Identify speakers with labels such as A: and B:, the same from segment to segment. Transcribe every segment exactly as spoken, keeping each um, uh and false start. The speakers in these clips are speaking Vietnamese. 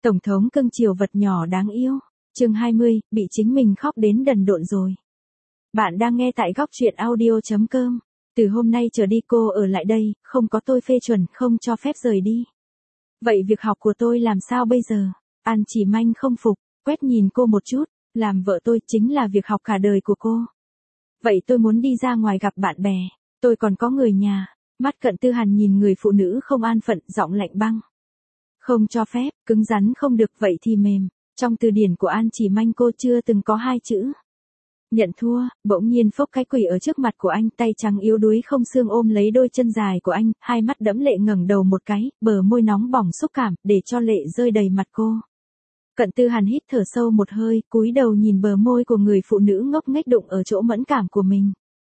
A: Tổng thống cưng chiều vật nhỏ đáng yêu. Chương hai mươi, bị chính mình khóc đến đần độn rồi. Bạn đang nghe tại góc truyện audio chấm com. Từ hôm nay trở đi cô ở lại đây, không có tôi phê chuẩn, không cho phép rời đi. Vậy việc học của tôi làm sao bây giờ? An Chỉ Manh không phục, quét nhìn cô một chút, làm vợ tôi chính là việc học cả đời của cô. Vậy tôi muốn đi ra ngoài gặp bạn bè, tôi còn có người nhà. Mắt Cận Tư Hàn nhìn người phụ nữ không an phận, giọng lạnh băng. Không cho phép, cứng rắn không được, vậy thì mềm. Trong từ điển của An Chỉ Manh cô chưa từng có hai chữ. Nhận thua, bỗng nhiên phốc cái quỷ ở trước mặt của anh, tay trắng yếu đuối không xương ôm lấy đôi chân dài của anh, hai mắt đẫm lệ ngẩng đầu một cái, bờ môi nóng bỏng xúc cảm, để cho lệ rơi đầy mặt cô. Cận Tư Hàn hít thở sâu một hơi, cúi đầu nhìn bờ môi của người phụ nữ ngốc nghếch đụng ở chỗ mẫn cảm của mình.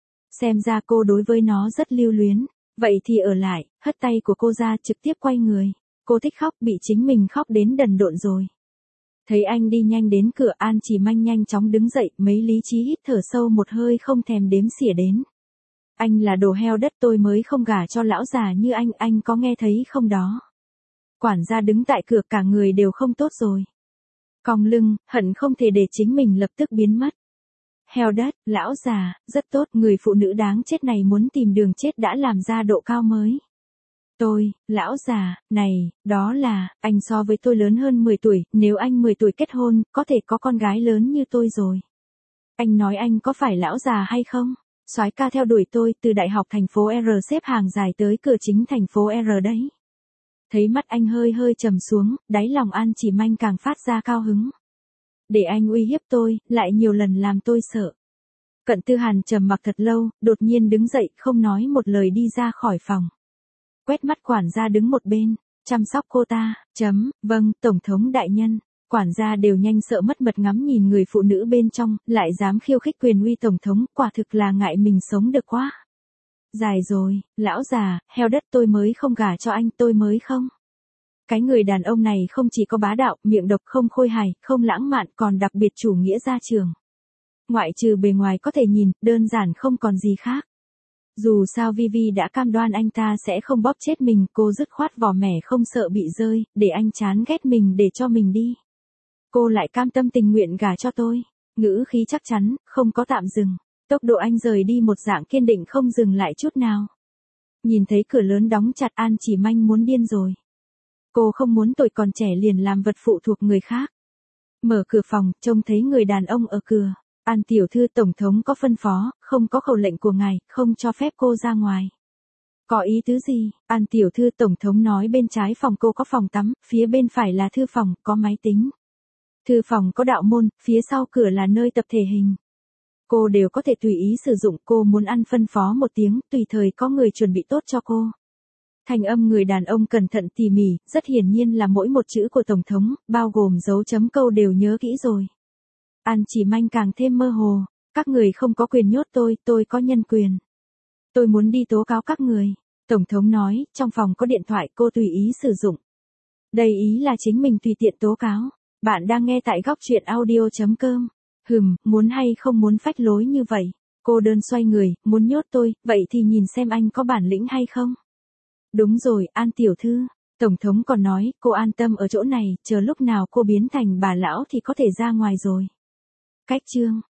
A: Xem ra cô đối với nó rất lưu luyến, vậy thì ở lại, hất tay của cô ra trực tiếp quay người. Cô thích khóc, bị chính mình khóc đến đần độn rồi. Thấy anh đi nhanh đến cửa, An Chỉ Manh nhanh chóng đứng dậy, mấy lý trí hít thở sâu một hơi không thèm đếm xỉa đến. Anh là đồ heo đất, tôi mới không gả cho lão già như anh, anh có nghe thấy không đó? Quản gia đứng tại cửa cả người đều không tốt rồi. Cong lưng, hận không thể để chính mình lập tức biến mất. Heo đất, lão già, rất tốt, người phụ nữ đáng chết này muốn tìm đường chết đã làm ra độ cao mới. Tôi, lão già, này, đó là, anh so với tôi lớn hơn mười tuổi, nếu anh mười tuổi kết hôn, có thể có con gái lớn như tôi rồi. Anh nói anh có phải lão già hay không? Soái ca theo đuổi tôi từ đại học thành phố R xếp hàng dài tới cửa chính thành phố R đấy. Thấy mắt anh hơi hơi trầm xuống, đáy lòng An Chỉ Manh càng phát ra cao hứng. Để anh uy hiếp tôi, lại nhiều lần làm tôi sợ. Cận Tư Hàn trầm mặc thật lâu, đột nhiên đứng dậy, không nói một lời đi ra khỏi phòng. Quét mắt quản gia đứng một bên, chăm sóc cô ta, chấm, vâng, tổng thống đại nhân. Quản gia đều nhanh sợ mất mật ngắm nhìn người phụ nữ bên trong, lại dám khiêu khích quyền uy tổng thống, quả thực là ngại mình sống được quá. Dài rồi, lão già, heo đất, tôi mới không gả cho anh, tôi mới không. Cái người đàn ông này không chỉ có bá đạo, miệng độc, không khôi hài, không lãng mạn, còn đặc biệt chủ nghĩa gia trường. Ngoại trừ bề ngoài có thể nhìn, đơn giản không còn gì khác. Dù sao Vivi đã cam đoan anh ta sẽ không bóp chết mình, cô dứt khoát vỏ mẻ không sợ bị rơi, để anh chán ghét mình để cho mình đi. Cô lại cam tâm tình nguyện gả cho tôi, ngữ khí chắc chắn, không có tạm dừng. Tốc độ anh rời đi một dạng kiên định không dừng lại chút nào. Nhìn thấy cửa lớn đóng chặt, An Chỉ Manh muốn điên rồi. Cô không muốn tuổi còn trẻ liền làm vật phụ thuộc người khác. Mở cửa phòng, trông thấy người đàn ông ở cửa. An tiểu thư, tổng thống có phân phó, không có khẩu lệnh của ngài, không cho phép cô ra ngoài. Có ý tứ gì? An tiểu thư, tổng thống nói bên trái phòng cô có phòng tắm, phía bên phải là thư phòng, có máy tính. Thư phòng có đạo môn, phía sau cửa là nơi tập thể hình. Cô đều có thể tùy ý sử dụng, cô muốn ăn phân phó một tiếng, tùy thời có người chuẩn bị tốt cho cô. Thanh âm người đàn ông cẩn thận tỉ mỉ, rất hiển nhiên là mỗi một chữ của tổng thống, bao gồm dấu chấm câu đều nhớ kỹ rồi. An Chỉ Manh càng thêm mơ hồ, các người không có quyền nhốt tôi, tôi có nhân quyền. Tôi muốn đi tố cáo các người. Tổng thống nói, trong phòng có điện thoại, cô tùy ý sử dụng. Đây ý là chính mình tùy tiện tố cáo. Bạn đang nghe tại góc truyện audio chấm com. Hừm, muốn hay không muốn phách lối như vậy. Cô đơn xoay người, muốn nhốt tôi, vậy thì nhìn xem anh có bản lĩnh hay không. Đúng rồi, An tiểu thư. Tổng thống còn nói, cô an tâm ở chỗ này, chờ lúc nào cô biến thành bà lão thì có thể ra ngoài rồi. Cách chương.